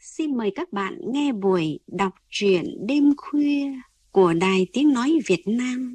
xin mời các bạn nghe buổi đọc truyện đêm khuya của Đài Tiếng Nói Việt Nam.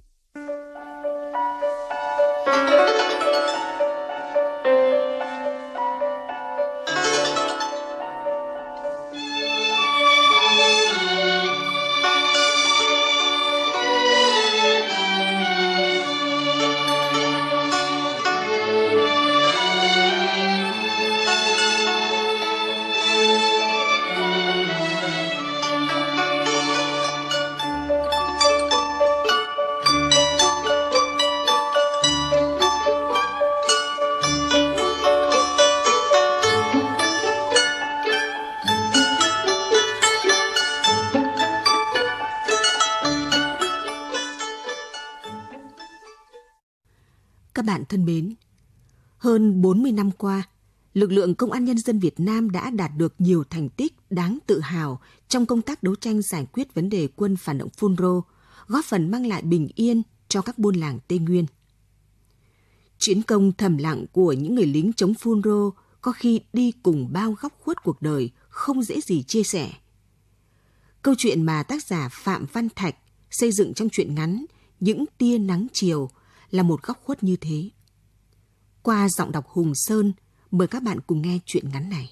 Các bạn thân mến, hơn 40 năm qua, lực lượng Công an Nhân dân Việt Nam đã đạt được nhiều thành tích đáng tự hào trong công tác đấu tranh giải quyết vấn đề quân phản động Phun Rô, góp phần mang lại bình yên cho các buôn làng Tây Nguyên. Chiến công thầm lặng của những người lính chống Phun Rô có khi đi cùng bao góc khuất cuộc đời không dễ gì chia sẻ. Câu chuyện mà tác giả Phạm Văn Thạch xây dựng trong truyện ngắn Những tia nắng chiều là một góc khuất như thế. Qua giọng đọc Hùng Sơn, mời các bạn cùng nghe truyện ngắn này.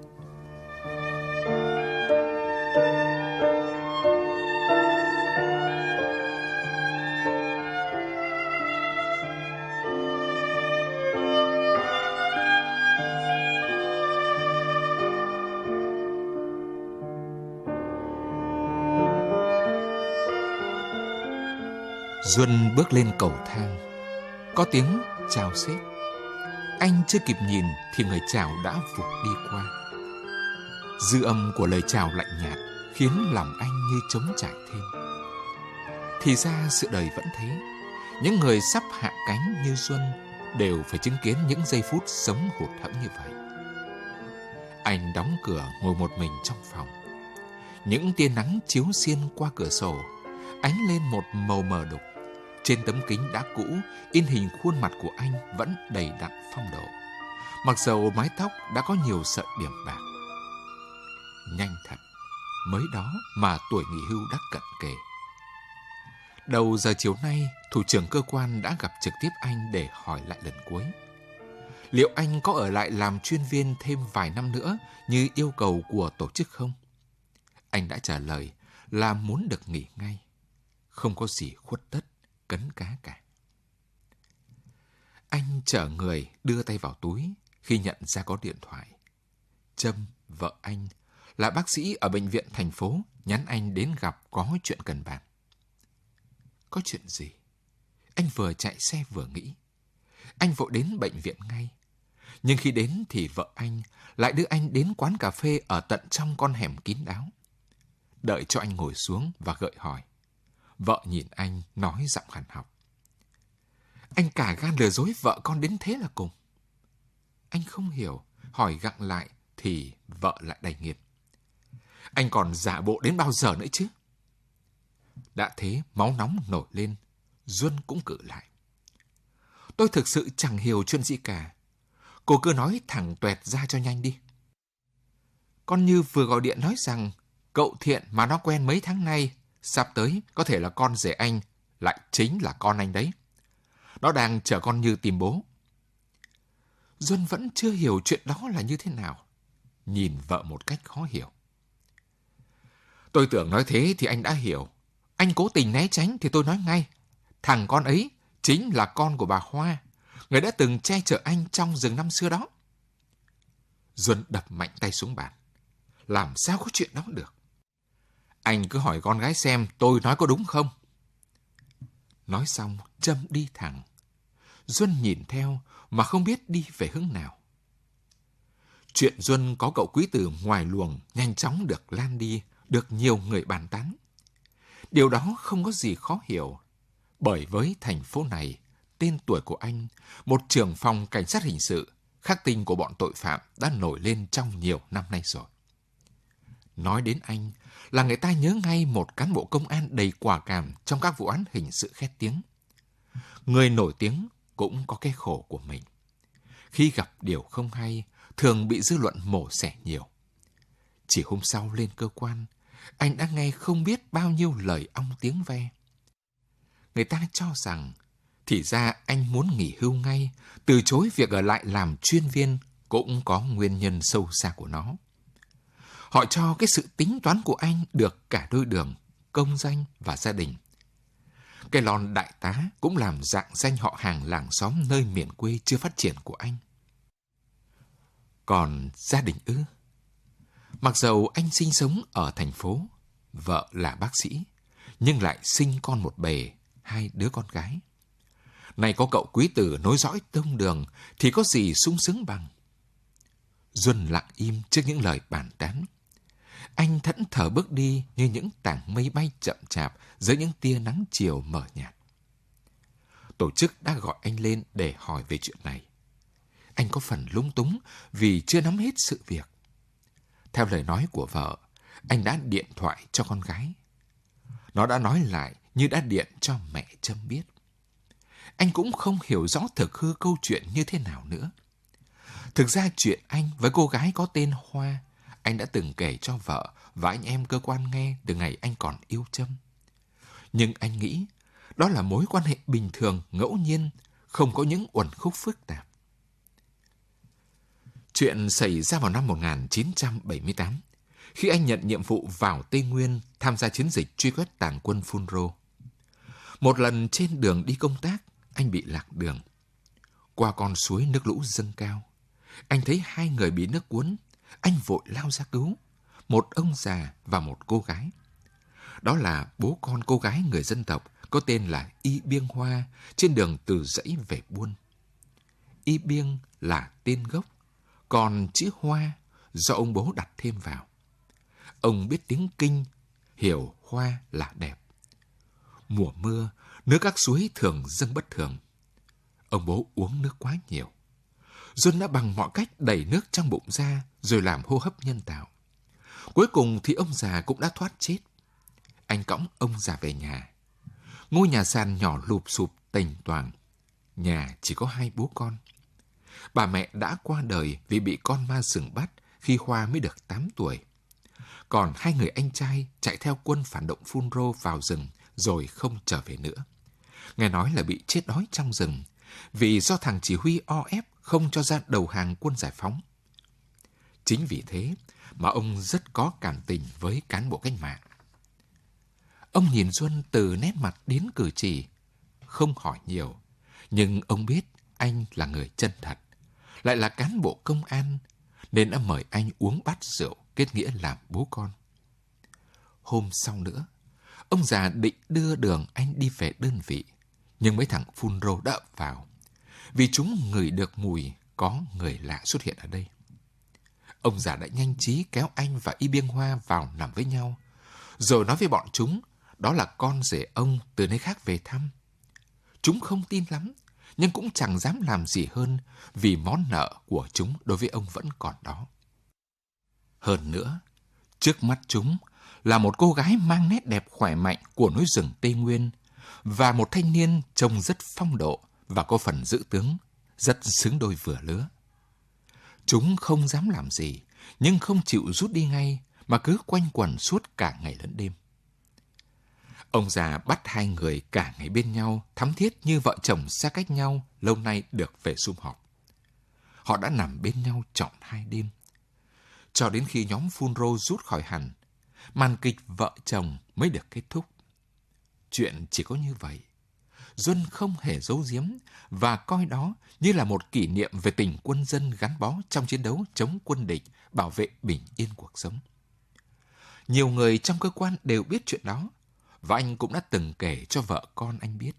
Duân bước lên cầu thang. Có tiếng chào sếp. Anh chưa kịp nhìn thì người chào đã vụt đi qua. Dư âm của lời chào lạnh nhạt khiến lòng anh như trống trải thêm. Thì ra sự đời vẫn thế. Những người sắp hạ cánh như Duân đều phải chứng kiến những giây phút sống hụt hẫng như vậy. Anh đóng cửa ngồi một mình trong phòng. Những tia nắng chiếu xuyên qua cửa sổ ánh lên một màu mờ đục. Trên tấm kính đã cũ, in hình khuôn mặt của anh vẫn đầy đặn phong độ, mặc dầu mái tóc đã có nhiều sợi điểm bạc. Nhanh thật, mới đó mà tuổi nghỉ hưu đã cận kề. Đầu giờ chiều nay, thủ trưởng cơ quan đã gặp trực tiếp anh để hỏi lại lần cuối. Liệu anh có ở lại làm chuyên viên thêm vài năm nữa như yêu cầu của tổ chức không? Anh đã trả lời là muốn được nghỉ ngay. Không có gì khuất tất, cấn cá cả. Anh chở người đưa tay vào túi khi nhận ra có điện thoại. Trâm, vợ anh, là bác sĩ ở bệnh viện thành phố, nhắn anh đến gặp có chuyện cần bàn. Có chuyện gì? Anh vừa chạy xe vừa nghĩ. Anh vội đến bệnh viện ngay. Nhưng khi đến thì vợ anh lại đưa anh đến quán cà phê ở tận trong con hẻm kín đáo. Đợi cho anh ngồi xuống và gợi hỏi. Vợ nhìn anh nói giọng hằn học. Anh cả gan lừa dối vợ con đến thế là cùng. Anh không hiểu, hỏi gặng lại thì vợ lại đầy nghiệt. Anh còn giả bộ đến bao giờ nữa chứ? Đã thế máu nóng nổi lên, Duân cũng cự lại. Tôi thực sự chẳng hiểu chuyện gì cả. Cô cứ nói thẳng toẹt ra cho nhanh đi. Con Như vừa gọi điện nói rằng cậu Thiện mà nó quen mấy tháng nay sắp tới có thể là con rể anh, lại chính là con anh đấy. Nó đang chờ con Như tìm bố. Duân vẫn chưa hiểu chuyện đó là như thế nào. Nhìn vợ một cách khó hiểu. Tôi tưởng nói thế thì anh đã hiểu. Anh cố tình né tránh thì tôi nói ngay. Thằng con ấy chính là con của bà Hoa, người đã từng che chở anh trong rừng năm xưa đó. Duân đập mạnh tay xuống bàn. Làm sao có chuyện đó được? Anh cứ hỏi con gái xem tôi nói có đúng không? Nói xong, Trâm đi thẳng. Duân nhìn theo mà không biết đi về hướng nào. Chuyện Duân có cậu quý tử ngoài luồng nhanh chóng được lan đi, được nhiều người bàn tán. Điều đó không có gì khó hiểu, bởi với thành phố này, tên tuổi của anh, một trưởng phòng cảnh sát hình sự, khắc tinh của bọn tội phạm đã nổi lên trong nhiều năm nay rồi. Nói đến anh là người ta nhớ ngay một cán bộ công an đầy quả cảm trong các vụ án hình sự khét tiếng. Người nổi tiếng cũng có cái khổ của mình. Khi gặp điều không hay, thường bị dư luận mổ xẻ nhiều. Chỉ hôm sau lên cơ quan, anh đã nghe không biết bao nhiêu lời ong tiếng ve. Người ta cho rằng thì ra anh muốn nghỉ hưu ngay, từ chối việc ở lại làm chuyên viên cũng có nguyên nhân sâu xa của nó. Họ cho cái sự tính toán của anh được cả đôi đường, công danh và gia đình. Cái lon đại tá cũng làm rạng danh họ hàng làng xóm nơi miền quê chưa phát triển của anh. Còn gia đình ư? Mặc dầu anh sinh sống ở thành phố, vợ là bác sĩ, nhưng lại sinh con một bề, 2 đứa con gái. Này có cậu quý tử nối dõi tông đường thì có gì sung sướng bằng. Duân lặng im trước những lời bàn tán. Anh thẫn thờ bước đi như những tảng mây bay chậm chạp dưới những tia nắng chiều mờ nhạt. Tổ chức đã gọi anh lên để hỏi về chuyện này. Anh có phần lúng túng vì chưa nắm hết sự việc. Theo lời nói của vợ, anh đã điện thoại cho con gái. Nó đã nói lại như đã điện cho mẹ Trâm biết. Anh cũng không hiểu rõ thực hư câu chuyện như thế nào nữa. Thực ra chuyện anh với cô gái có tên Hoa, anh đã từng kể cho vợ và anh em cơ quan nghe từ ngày anh còn yêu Trâm. Nhưng anh nghĩ đó là mối quan hệ bình thường, ngẫu nhiên, không có những uẩn khúc phức tạp. Chuyện xảy ra vào năm 1978, khi anh nhận nhiệm vụ vào Tây Nguyên tham gia chiến dịch truy quét tàn quân Phun Rô. Một lần trên đường đi công tác, anh bị lạc đường. Qua con suối nước lũ dâng cao, anh thấy 2 người bị nước cuốn. Anh vội lao ra cứu, một ông già và một cô gái. Đó là bố con cô gái người dân tộc có tên là Y Biêng Hoa trên đường từ Dãy về Buôn. Y Biêng là tên gốc, còn chữ Hoa do ông bố đặt thêm vào. Ông biết tiếng Kinh, hiểu hoa là đẹp. Mùa mưa, nước các suối thường dâng bất thường. Ông bố uống nước quá nhiều. Duân đã bằng mọi cách đẩy nước trong bụng ra rồi làm hô hấp nhân tạo. Cuối cùng thì ông già cũng đã thoát chết. Anh cõng ông già về nhà. Ngôi nhà sàn nhỏ lụp xụp tềnh toàng. Nhà chỉ có 2 bố con. Bà mẹ đã qua đời vì bị con ma sừng bắt khi Hoa mới được 8 tuổi. Còn 2 người anh trai chạy theo quân phản động Phun Rô vào rừng rồi không trở về nữa. Nghe nói là bị chết đói trong rừng vì do thằng chỉ huy o ép không cho ra đầu hàng quân giải phóng. Chính vì thế mà ông rất có cảm tình với cán bộ cách mạng. Ông nhìn Duân từ nét mặt đến cử chỉ, không hỏi nhiều, nhưng ông biết anh là người chân thật, lại là cán bộ công an, nên đã mời anh uống bát rượu kết nghĩa làm bố con. Hôm sau nữa, ông già định đưa đường anh đi về đơn vị, nhưng mấy thằng Phun Rô đã ập vào, vì chúng ngửi được mùi có người lạ xuất hiện ở đây. Ông già đã nhanh trí kéo anh và Y Biêng Hoa vào nằm với nhau, rồi nói với bọn chúng đó là con rể ông từ nơi khác về thăm. Chúng không tin lắm, nhưng cũng chẳng dám làm gì hơn vì món nợ của chúng đối với ông vẫn còn đó. Hơn nữa, trước mắt chúng là một cô gái mang nét đẹp khỏe mạnh của núi rừng Tây Nguyên và một thanh niên trông rất phong độ và có phần giữ tướng, rất xứng đôi vừa lứa. Chúng không dám làm gì, nhưng không chịu rút đi ngay mà cứ quanh quẩn suốt cả ngày lẫn đêm. Ông già bắt 2 người cả ngày bên nhau, thắm thiết như vợ chồng xa cách nhau lâu nay được về sum họp. Họ đã nằm bên nhau trọn 2 đêm. Cho đến khi nhóm Phun Rô rút khỏi hẳn, màn kịch vợ chồng mới được kết thúc. Chuyện chỉ có như vậy. Duân không hề giấu giếm và coi đó như là một kỷ niệm về tình quân dân gắn bó trong chiến đấu chống quân địch, bảo vệ bình yên cuộc sống. Nhiều người trong cơ quan đều biết chuyện đó, và anh cũng đã từng kể cho vợ con anh biết.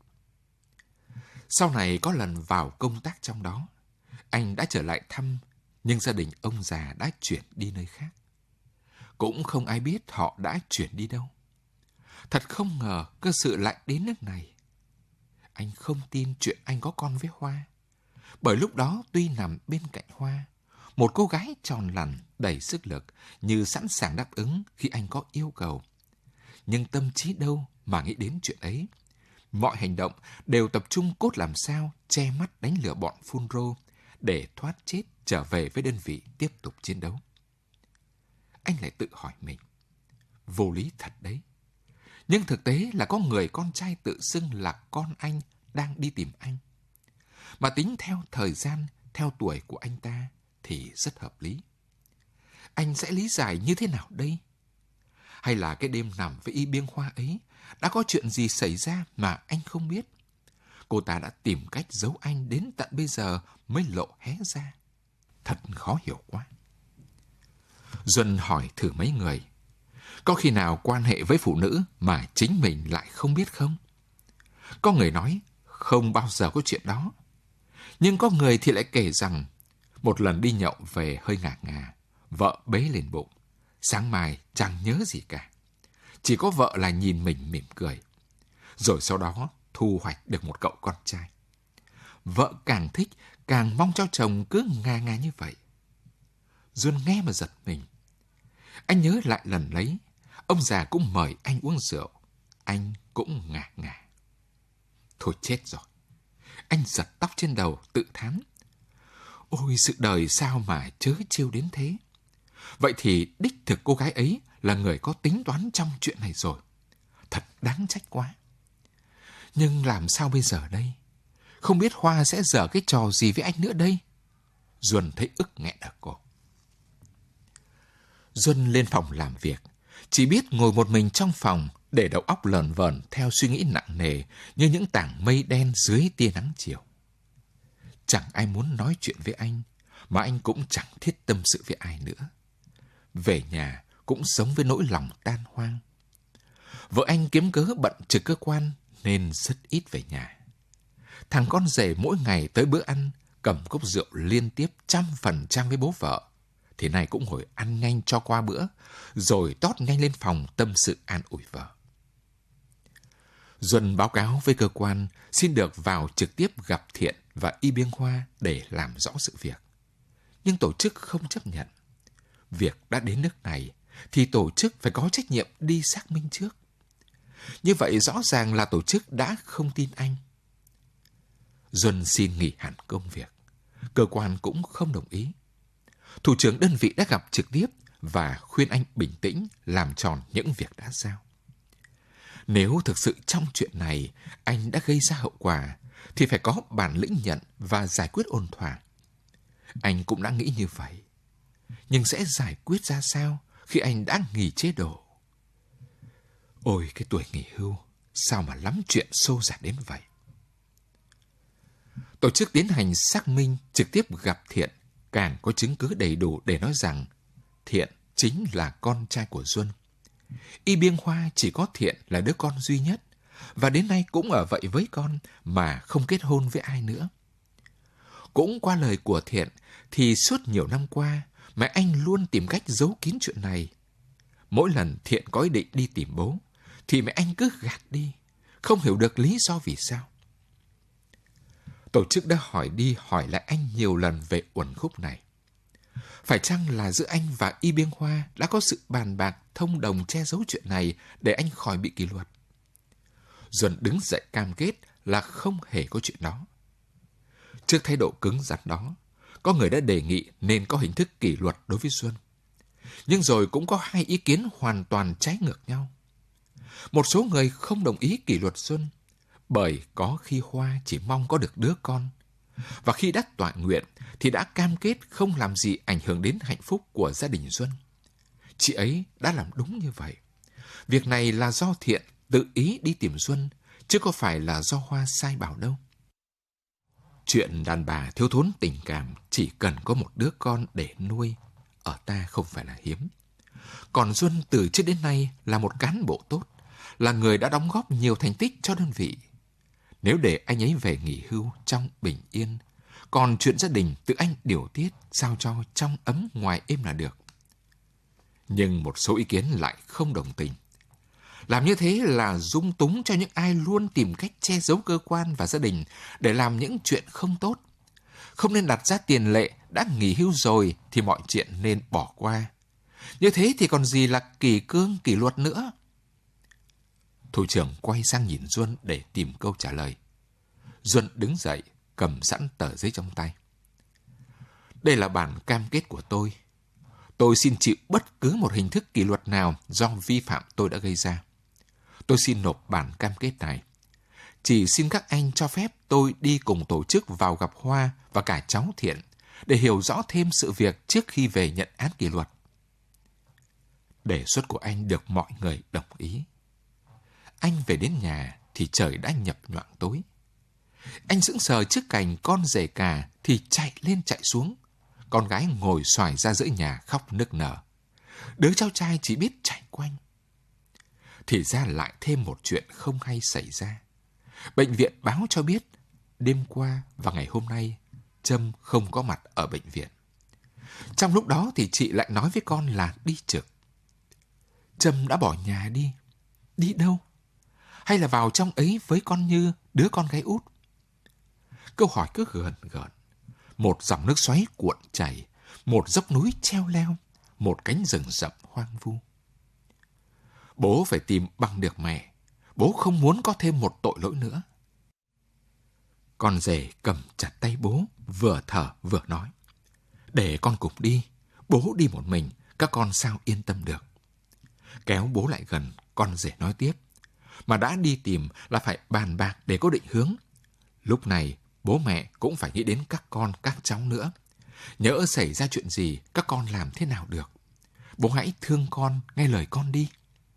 Sau này có lần vào công tác trong đó, anh đã trở lại thăm, nhưng gia đình ông già đã chuyển đi nơi khác. Cũng không ai biết họ đã chuyển đi đâu. Thật không ngờ cơ sự lại đến nước này. Anh không tin chuyện anh có con với Hoa. Bởi lúc đó tuy nằm bên cạnh Hoa, một cô gái tròn lẳn đầy sức lực như sẵn sàng đáp ứng khi anh có yêu cầu. Nhưng tâm trí đâu mà nghĩ đến chuyện ấy. Mọi hành động đều tập trung cốt làm sao che mắt đánh lừa bọn Phun Rô để thoát chết trở về với đơn vị tiếp tục chiến đấu. anh lại tự hỏi mình. Vô lý thật đấy. Nhưng thực tế là có người con trai tự xưng là con anh đang đi tìm anh. Mà tính theo thời gian, theo tuổi của anh ta thì rất hợp lý. Anh sẽ lý giải như thế nào đây? Hay là cái đêm nằm với Y Biêng Hoa ấy đã có chuyện gì xảy ra mà anh không biết? Cô ta đã tìm cách giấu anh đến tận bây giờ mới lộ hé ra. Thật khó hiểu quá. Duân hỏi thử mấy người. Có khi nào quan hệ với phụ nữ mà chính mình lại không biết không? Có người nói không bao giờ có chuyện đó. Nhưng có người thì lại kể rằng một lần đi nhậu về hơi ngả ngà, vợ bế lên bụng. Sáng mai chẳng nhớ gì cả. Chỉ có vợ là nhìn mình mỉm cười. Rồi sau đó thu hoạch được một cậu con trai. Vợ càng thích, càng mong cho chồng cứ ngà ngà như vậy. Duân nghe mà giật mình. Anh nhớ lại lần lấy, ông già cũng mời anh uống rượu. Anh cũng ngà ngà. Thôi chết rồi. Anh giật tóc trên đầu tự thán. Ôi sự đời sao mà trớ trêu đến thế. Vậy thì đích thực cô gái ấy là người có tính toán trong chuyện này rồi. Thật đáng trách quá. Nhưng làm sao bây giờ đây? Không biết Hoa sẽ giở cái trò gì với anh nữa đây? Duân thấy ức nghẹn ở cổ. Duân lên phòng làm việc. Chỉ biết ngồi một mình trong phòng để đầu óc lờn vờn theo suy nghĩ nặng nề như những tảng mây đen dưới tia nắng chiều. Chẳng ai muốn nói chuyện với anh, mà anh cũng chẳng thiết tâm sự với ai nữa. Về nhà cũng sống với nỗi lòng tan hoang. Vợ anh kiếm cớ bận trực cơ quan nên rất ít về nhà. Thằng con rể mỗi ngày tới bữa ăn cầm cốc rượu liên tiếp 100% với bố vợ, thì nay cũng ngồi ăn nhanh cho qua bữa, rồi tót nhanh lên phòng tâm sự an ủi vợ. Duân báo cáo với cơ quan xin được vào trực tiếp gặp Thiện và Y Biêng Hoa để làm rõ sự việc. Nhưng tổ chức không chấp nhận. Việc đã đến nước này thì tổ chức phải có trách nhiệm đi xác minh trước. Như vậy rõ ràng là tổ chức đã không tin anh. Duân xin nghỉ hẳn công việc. Cơ quan cũng không đồng ý. Thủ trưởng đơn vị đã gặp trực tiếp và khuyên anh bình tĩnh làm tròn những việc đã giao. Nếu thực sự trong chuyện này anh đã gây ra hậu quả thì phải có bản lĩnh nhận và giải quyết ổn thỏa. Anh cũng đã nghĩ như vậy. Nhưng sẽ giải quyết ra sao khi anh đã nghỉ chế độ? Ôi cái tuổi nghỉ hưu, sao mà lắm chuyện xô dạt đến vậy? Tổ chức tiến hành xác minh trực tiếp gặp Thiện càng có chứng cứ đầy đủ để nói rằng Thiện chính là con trai của Duân. Y Biêng Hoa chỉ có Thiện là đứa con duy nhất và đến nay cũng ở vậy với con mà không kết hôn với ai nữa. Cũng qua lời của Thiện thì suốt nhiều năm qua mẹ anh luôn tìm cách giấu kín chuyện này. Mỗi lần Thiện có ý định đi tìm bố thì mẹ anh cứ gạt đi, không hiểu được lý do vì sao. Tổ chức đã hỏi đi hỏi lại anh nhiều lần về uẩn khúc này. Phải chăng là giữa anh và Y Biêng Hoa đã có sự bàn bạc thông đồng che giấu chuyện này để anh khỏi bị kỷ luật? Duân đứng dậy cam kết là không hề có chuyện đó. Trước thái độ cứng rắn đó, có người đã đề nghị nên có hình thức kỷ luật đối với Duân. Nhưng rồi cũng có hai ý kiến hoàn toàn trái ngược nhau. Một số người không đồng ý kỷ luật Duân, bởi có khi Hoa chỉ mong có được đứa con, và khi đã tọa nguyện thì đã cam kết không làm gì ảnh hưởng đến hạnh phúc của gia đình Duân. Chị ấy đã làm đúng như vậy. Việc này là do Thiện tự ý đi tìm Duân, chứ có phải là do Hoa sai bảo đâu. Chuyện đàn bà thiếu thốn tình cảm chỉ cần có một đứa con để nuôi, ở ta không phải là hiếm. Còn Duân từ trước đến nay là một cán bộ tốt, là người đã đóng góp nhiều thành tích cho đơn vị. Nếu để anh ấy về nghỉ hưu trong bình yên, còn chuyện gia đình tự anh điều tiết sao cho trong ấm ngoài êm là được. Nhưng một số ý kiến lại không đồng tình. Làm như thế là dung túng cho những ai luôn tìm cách che giấu cơ quan và gia đình để làm những chuyện không tốt. Không nên đặt ra tiền lệ đã nghỉ hưu rồi thì mọi chuyện nên bỏ qua. Như thế thì còn gì là kỷ cương kỷ luật nữa. Thủ trưởng quay sang nhìn Duân để tìm câu trả lời. Duân đứng dậy, cầm sẵn tờ giấy trong tay. Đây là bản cam kết của tôi. Tôi xin chịu bất cứ một hình thức kỷ luật nào do vi phạm tôi đã gây ra. Tôi xin nộp bản cam kết này. Chỉ xin các anh cho phép tôi đi cùng tổ chức vào gặp Hoa và cả cháu Thiện để hiểu rõ thêm sự việc trước khi về nhận án kỷ luật. Đề xuất của anh được mọi người đồng ý. Anh về đến nhà thì trời đã nhập nhoạng tối. Anh sững sờ trước cảnh con rể cả thì chạy lên chạy xuống. Con gái ngồi xoài ra giữa nhà khóc nức nở. Đứa cháu trai chỉ biết chạy quanh. Thì ra lại thêm một chuyện không hay xảy ra. Bệnh viện báo cho biết đêm qua và ngày hôm nay Trâm không có mặt ở bệnh viện. Trong lúc đó thì chị lại nói với con là đi trực. Trâm đã bỏ nhà đi. Đi đâu? Hay là vào trong ấy với con Như, đứa con gái út? Câu hỏi cứ gợn gợn. Một dòng nước xoáy cuộn chảy, một dốc núi treo leo, một cánh rừng rậm hoang vu. Bố phải tìm bằng được mẹ. Bố không muốn có thêm một tội lỗi nữa. Con rể cầm chặt tay bố, vừa thở vừa nói. Để con cùng đi. Bố đi một mình, các con sao yên tâm được. Kéo bố lại gần, con rể nói tiếp. Mà đã đi tìm là phải bàn bạc để có định hướng. Lúc này, bố mẹ cũng phải nghĩ đến các con, các cháu nữa. Nhỡ xảy ra chuyện gì, các con làm thế nào được. Bố hãy thương con, nghe lời con đi.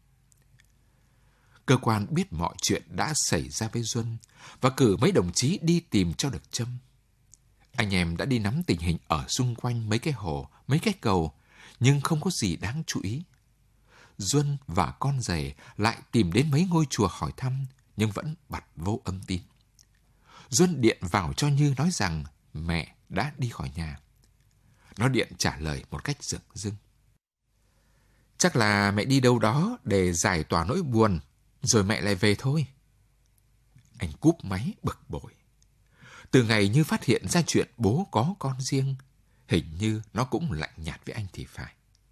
Cơ quan biết mọi chuyện đã xảy ra với Duân và cử mấy đồng chí đi tìm cho được Trâm. Anh em đã đi nắm tình hình ở xung quanh mấy cái hồ, mấy cái cầu, nhưng không có gì đáng chú ý. Duân và con rể lại tìm đến mấy ngôi chùa hỏi thăm, nhưng vẫn bặt vô âm tín. Duân điện vào cho Như nói rằng mẹ đã đi khỏi nhà. Nó điện trả lời một cách dửng dưng. Chắc là mẹ đi đâu đó để giải tỏa nỗi buồn, rồi mẹ lại về thôi. Anh cúp máy bực bội. Từ ngày Như phát hiện ra chuyện bố có con riêng, hình như nó cũng lạnh nhạt với anh thì phải.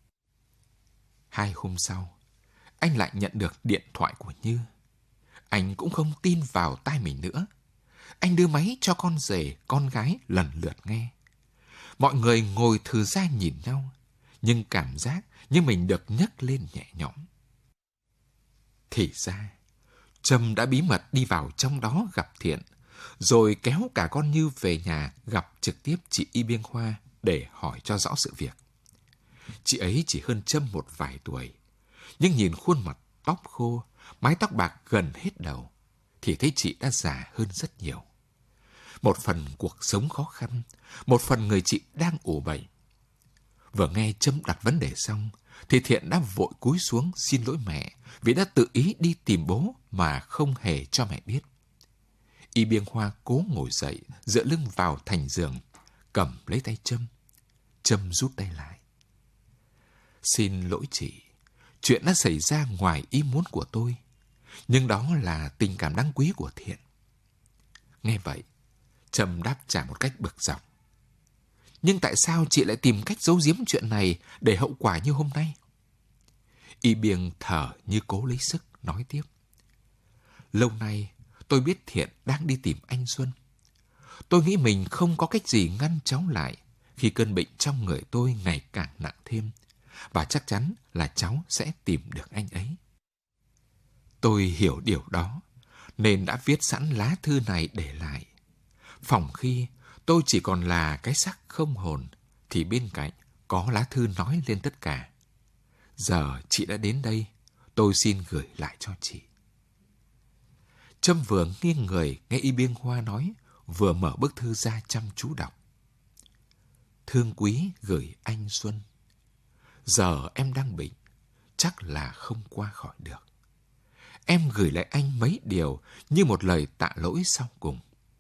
2 hôm sau, anh lại nhận được điện thoại của Như. Anh cũng không tin vào tai mình nữa. Anh đưa máy cho con rể, con gái lần lượt nghe. Mọi người ngồi thừ ra nhìn nhau, nhưng cảm giác như mình được nhấc lên nhẹ nhõm. Thì ra, Trâm đã bí mật đi vào trong đó gặp Thiện, rồi kéo cả con Như về nhà gặp trực tiếp chị Y Biêng Hoa để hỏi cho rõ sự việc. Chị ấy chỉ hơn Trâm một vài tuổi, nhưng nhìn khuôn mặt tóc khô, mái tóc bạc gần hết đầu, thì thấy chị đã già hơn rất nhiều. Một phần cuộc sống khó khăn, một phần người chị đang ủ bệnh. Vừa nghe Trâm đặt vấn đề xong, thì Thiện đã vội cúi xuống xin lỗi mẹ vì đã tự ý đi tìm bố mà không hề cho mẹ biết. Y Biêng Hoa cố ngồi dậy, dựa lưng vào thành giường, cầm lấy tay Trâm. Trâm rút tay lại. Xin lỗi chị, chuyện đã xảy ra ngoài ý muốn của tôi, nhưng đó là tình cảm đáng quý của Thiện. Nghe vậy, Trâm đáp trả một cách bực dọc. Nhưng tại sao chị lại tìm cách giấu giếm chuyện này để hậu quả như hôm nay? Y Biêng thở như cố lấy sức, nói tiếp. Lâu nay, tôi biết Thiện đang đi tìm anh Xuân. Tôi nghĩ mình không có cách gì ngăn cháu lại khi cơn bệnh trong người tôi ngày càng nặng thêm, và chắc chắn là cháu sẽ tìm được anh ấy. Tôi hiểu điều đó, nên đã viết sẵn lá thư này để lại. Phòng khi tôi chỉ còn là cái xác không hồn, thì bên cạnh có lá thư nói lên tất cả. Giờ chị đã đến đây, tôi xin gửi lại cho chị. Trâm vừa nghiêng người nghe Y Biêng Hoa nói, vừa mở bức thư ra chăm chú đọc. Thương quý gửi anh Xuân. Giờ em đang bệnh, chắc là không qua khỏi được. Em gửi lại anh mấy điều như một lời tạ lỗi sau cùng.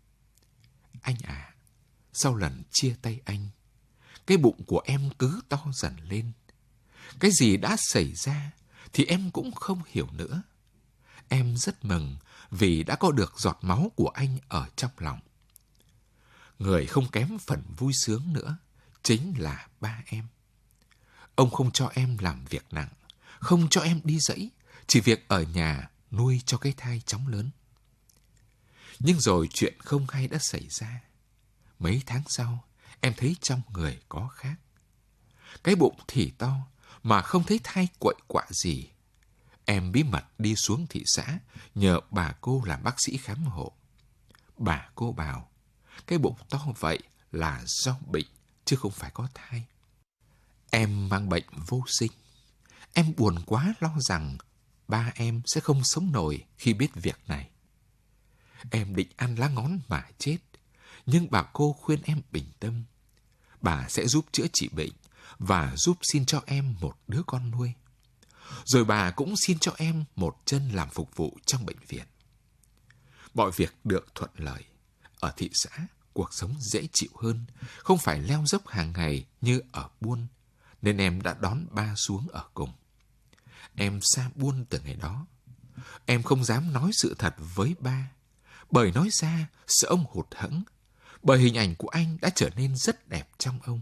Anh à, sau lần chia tay anh, cái bụng của em cứ to dần lên. Cái gì đã xảy ra thì em cũng không hiểu nữa. Em rất mừng vì đã có được giọt máu của anh ở trong lòng. Người không kém phần vui sướng nữa chính là ba em. Ông không cho em làm việc nặng, không cho em đi dãy, chỉ việc ở nhà nuôi cho cái thai chóng lớn. Nhưng rồi chuyện không hay đã xảy ra. Mấy tháng sau, em thấy trong người có khác. Cái bụng thì to mà không thấy thai quậy quạ gì. Em bí mật đi xuống thị xã nhờ bà cô làm bác sĩ khám hộ. Bà cô bảo cái bụng to vậy là do bệnh chứ không phải có thai. Em mang bệnh vô sinh. Em buồn quá lo rằng ba em sẽ không sống nổi khi biết việc này. Em định ăn lá ngón mà chết, nhưng bà cô khuyên em bình tâm. Bà sẽ giúp chữa trị bệnh và giúp xin cho em một đứa con nuôi. Rồi bà cũng xin cho em một chân làm phục vụ trong bệnh viện. Mọi việc được thuận lợi. Ở thị xã, cuộc sống dễ chịu hơn, không phải leo dốc hàng ngày như ở buôn, nên em đã đón ba xuống ở cùng. Em xa buôn từ ngày đó. Em không dám nói sự thật với ba, bởi nói ra sợ ông hụt hẫng, bởi hình ảnh của anh đã trở nên rất đẹp trong ông.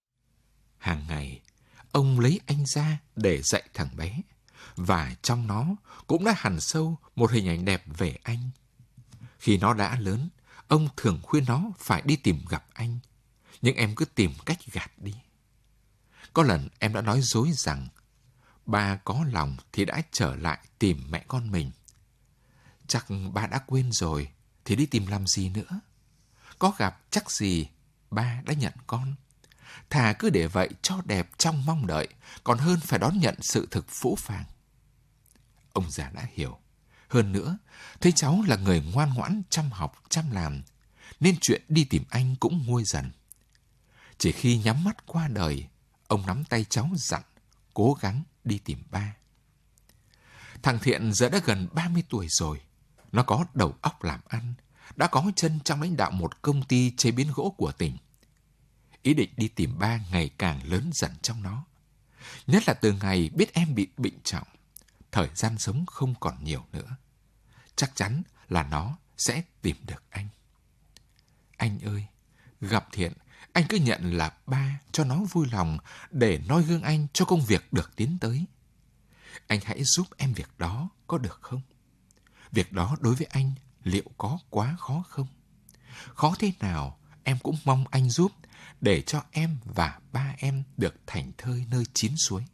Hàng ngày, ông lấy anh ra để dạy thằng bé, và trong nó cũng đã hằn sâu một hình ảnh đẹp về anh. Khi nó đã lớn, ông thường khuyên nó phải đi tìm gặp anh, nhưng em cứ tìm cách gạt đi. Có lần em đã nói dối rằng ba có lòng thì đã trở lại tìm mẹ con mình. Chắc ba đã quên rồi thì đi tìm làm gì nữa. Có gặp chắc gì ba đã nhận con. Thà cứ để vậy cho đẹp trong mong đợi, còn hơn phải đón nhận sự thực phũ phàng. Ông già đã hiểu. Hơn nữa, thấy cháu là người ngoan ngoãn, chăm học, chăm làm, nên chuyện đi tìm anh cũng nguôi dần. Chỉ khi nhắm mắt qua đời, ông nắm tay cháu dặn, cố gắng đi tìm ba. Thằng Thiện giờ đã gần 30 tuổi rồi. Nó có đầu óc làm ăn, đã có chân trong lãnh đạo một công ty chế biến gỗ của tỉnh. Ý định đi tìm ba ngày càng lớn dần trong nó. Nhất là từ ngày biết em bị bệnh trọng, thời gian sống không còn nhiều nữa. Chắc chắn là nó sẽ tìm được anh. Anh ơi, gặp Thiện, anh cứ nhận là ba cho nó vui lòng để noi gương anh cho công việc được tiến tới. Anh hãy giúp em việc đó, có được không? Việc đó đối với anh liệu có quá khó không? Khó thế nào, em cũng mong anh giúp để cho em và ba em được thảnh thơi nơi chín suối.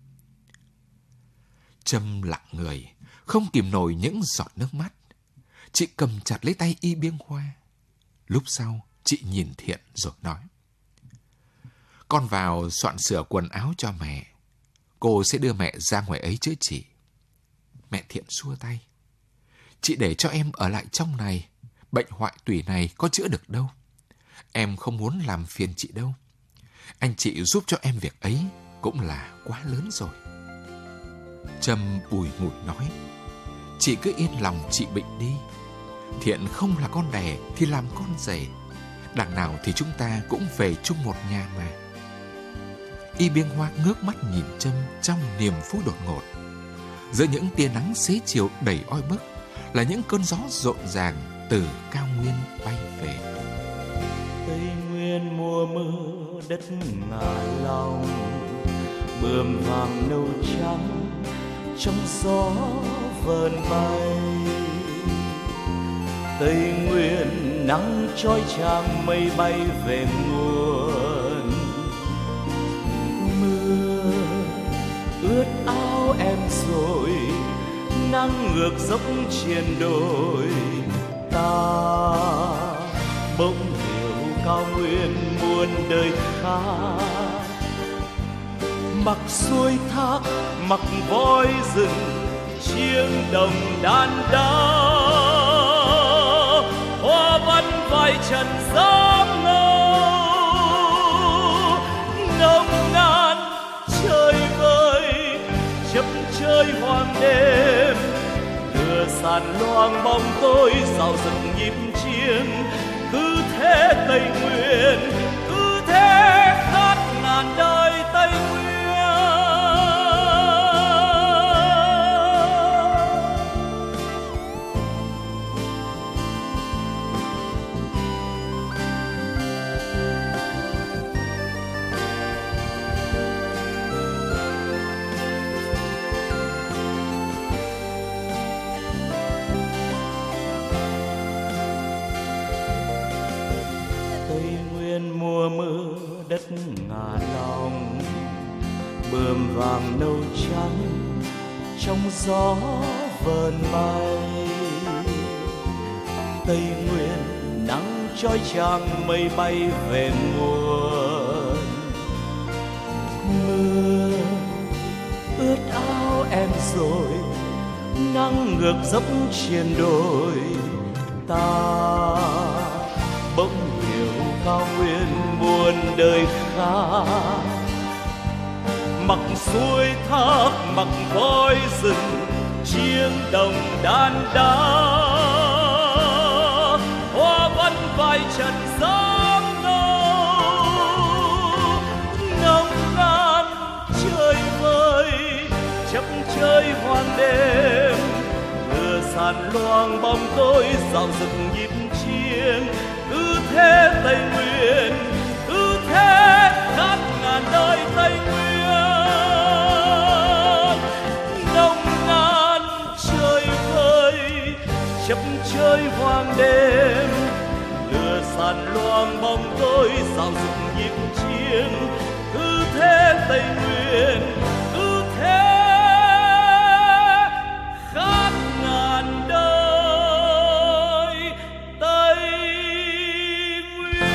Trâm lặng người, không kìm nổi những giọt nước mắt. Chị cầm chặt lấy tay Y Biêng Hoa. Lúc sau, chị nhìn Thiện rồi nói: Con vào soạn sửa quần áo cho mẹ. Cô sẽ đưa mẹ ra ngoài ấy chữa trị. Mẹ Thiện xua tay: Chị để cho em ở lại trong này. Bệnh hoại tủy này có chữa được đâu. Em không muốn làm phiền chị đâu. Anh chị giúp cho em việc ấy cũng là quá lớn rồi. Trâm bùi ngùi nói: Chị cứ yên lòng chị bệnh đi. Thiện không là con đẻ thì làm con rể. Đằng nào thì chúng ta cũng về chung một nhà mà. Y Biêng Hoa ngước mắt nhìn Trâm trong niềm vui đột ngột. Giữa những tia nắng xế chiều đầy oi bức là những cơn gió rộn ràng từ cao nguyên bay về. Tây Nguyên mùa mưa đất ngả lòng, bướm vàng nâu trắng trong gió vờn bay. Tây Nguyên nắng trói chang mây bay về nguồn. Mưa ướt áo em rồi, nắng ngược dốc triền đồi. Ta bỗng hiểu cao nguyên muôn đời khác. Mặc xuôi thác, mặc voi rừng, chiêng đồng đàn đá. Hoa văn vai trần gió ngâu, nồng nàn chơi vơi chập chơi hoàng đêm. Lửa sàn loang bóng tối sao dừng nhịp chiêng. Cứ thế Tây Nguyên, cứ thế khát ngàn đời Tây Nguyên. Mùa mưa đất ngả lòng, vàng nâu trắng trong gió vờn bay. Tây Nguyên nắng chói chang mây bay về muôn. Mưa ướt áo em rồi, nắng ngược dốc trên đồi. Ta bỗng hiểu cao nguyên muôn đời khác. Mặc suối thác, mặc voi rừng, chiêng đồng đàn đá. Hoa văn vài trận gió ngâu, nồng nàn chơi vơi, chập chơi hoang đêm. Lửa sàn loang bóng tối dạo rực nhịp chiêng. Cứ thế Tây Nguyên, cứ thế khát ngàn đời Tây Nguyên. Nồng nàn chơi vơi, chập chơi hoang đêm. Lửa sàn loang bóng tối dạo rực nhịp chiêng. Cứ thế Tây Nguyên, cứ thế khát ngàn đời Tây Nguyên.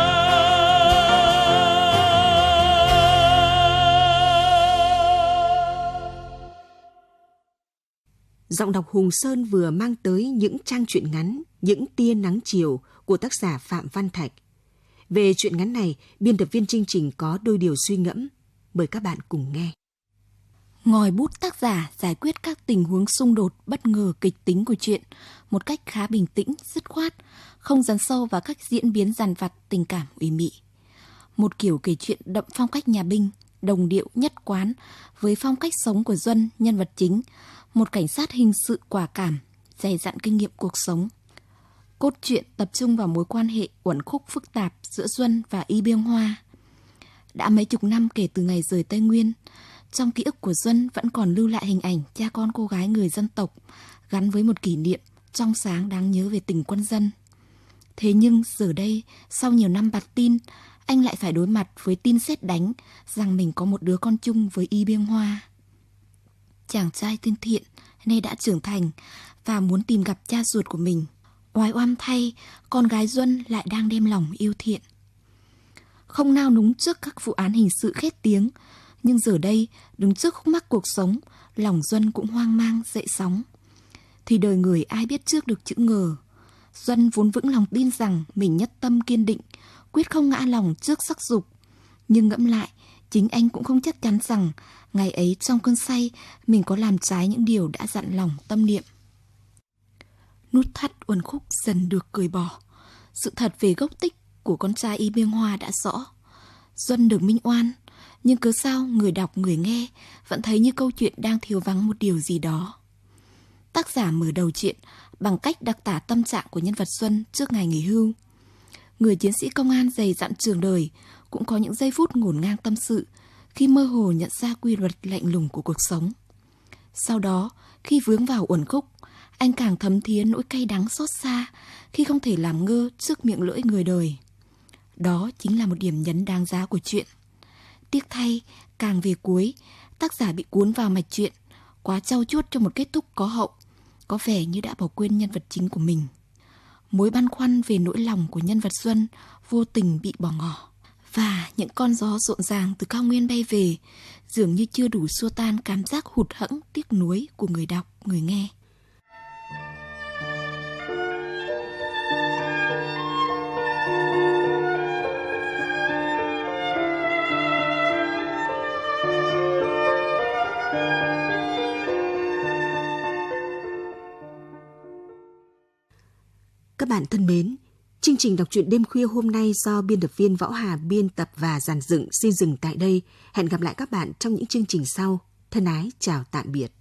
Giọng đọc Hùng Sơn vừa mang tới những trang truyện ngắn Những tia nắng chiều của tác giả Phạm Văn Thạch. Về truyện ngắn này, biên tập viên chương trình có đôi điều suy ngẫm. Mời các bạn cùng nghe. Ngòi bút tác giả giải quyết các tình huống xung đột bất ngờ kịch tính của truyện một cách khá bình tĩnh, dứt khoát, không dấn sâu vào các diễn biến dằn vặt tình cảm ủy mị. Một kiểu kể chuyện đậm phong cách nhà binh, đồng điệu nhất quán với phong cách sống của Duân, nhân vật chính, một cảnh sát hình sự quả cảm, dày dặn kinh nghiệm cuộc sống. Cốt truyện tập trung vào mối quan hệ uẩn khúc phức tạp giữa Duân và Y Biêng Hoa. Đã mấy chục năm kể từ ngày rời Tây Nguyên, trong ký ức của Duân vẫn còn lưu lại hình ảnh cha con cô gái người dân tộc gắn với một kỷ niệm trong sáng đáng nhớ về tình quân dân. Thế nhưng giờ đây, sau nhiều năm bặt tin, anh lại phải đối mặt với tin sét đánh rằng mình có một đứa con chung với Y Biêng Hoa. Chàng trai tên Thiện nay đã trưởng thành và muốn tìm gặp cha ruột của mình. Oái oăm thay, con gái Duân lại đang đem lòng yêu Thiện. Không nao núng trước các vụ án hình sự khét tiếng, nhưng giờ đây, đứng trước khúc mắc cuộc sống, lòng Duân cũng hoang mang dậy sóng. Thì đời người ai biết trước được chữ ngờ. Duân vốn vững lòng tin rằng mình nhất tâm kiên định, quyết không ngã lòng trước sắc dục. Nhưng ngẫm lại, chính anh cũng không chắc chắn rằng ngày ấy trong cơn say mình có làm trái những điều đã dặn lòng tâm niệm. Nút thắt uẩn khúc dần được cởi bỏ. Sự thật về gốc tích của con trai Y Biêng Hoa đã rõ. Duân được minh oan, nhưng cớ sao người đọc người nghe vẫn thấy như câu chuyện đang thiếu vắng một điều gì đó. Tác giả mở đầu chuyện bằng cách đặc tả tâm trạng của nhân vật Duân trước ngày nghỉ hưu. Người chiến sĩ công an dày dặn trường đời cũng có những giây phút ngổn ngang tâm sự khi mơ hồ nhận ra quy luật lạnh lùng của cuộc sống. Sau đó, khi vướng vào uẩn khúc, anh càng thấm thía nỗi cay đắng xót xa khi không thể làm ngơ trước miệng lưỡi người đời. Đó chính là một điểm nhấn đáng giá của chuyện. Tiếc thay, càng về cuối, tác giả bị cuốn vào mạch truyện, quá trau chuốt cho một kết thúc có hậu, có vẻ như đã bỏ quên nhân vật chính của mình. Mối băn khoăn về nỗi lòng của nhân vật Duân vô tình bị bỏ ngỏ. Và những con gió rộn ràng từ cao nguyên bay về dường như chưa đủ xua tan cảm giác hụt hẫng tiếc nuối của người đọc, người nghe. Các bạn thân mến, chương trình đọc truyện đêm khuya hôm nay do biên tập viên Võ Hà biên tập và dàn dựng xin dừng tại đây. Hẹn gặp lại các bạn trong những chương trình sau. Thân ái chào tạm biệt.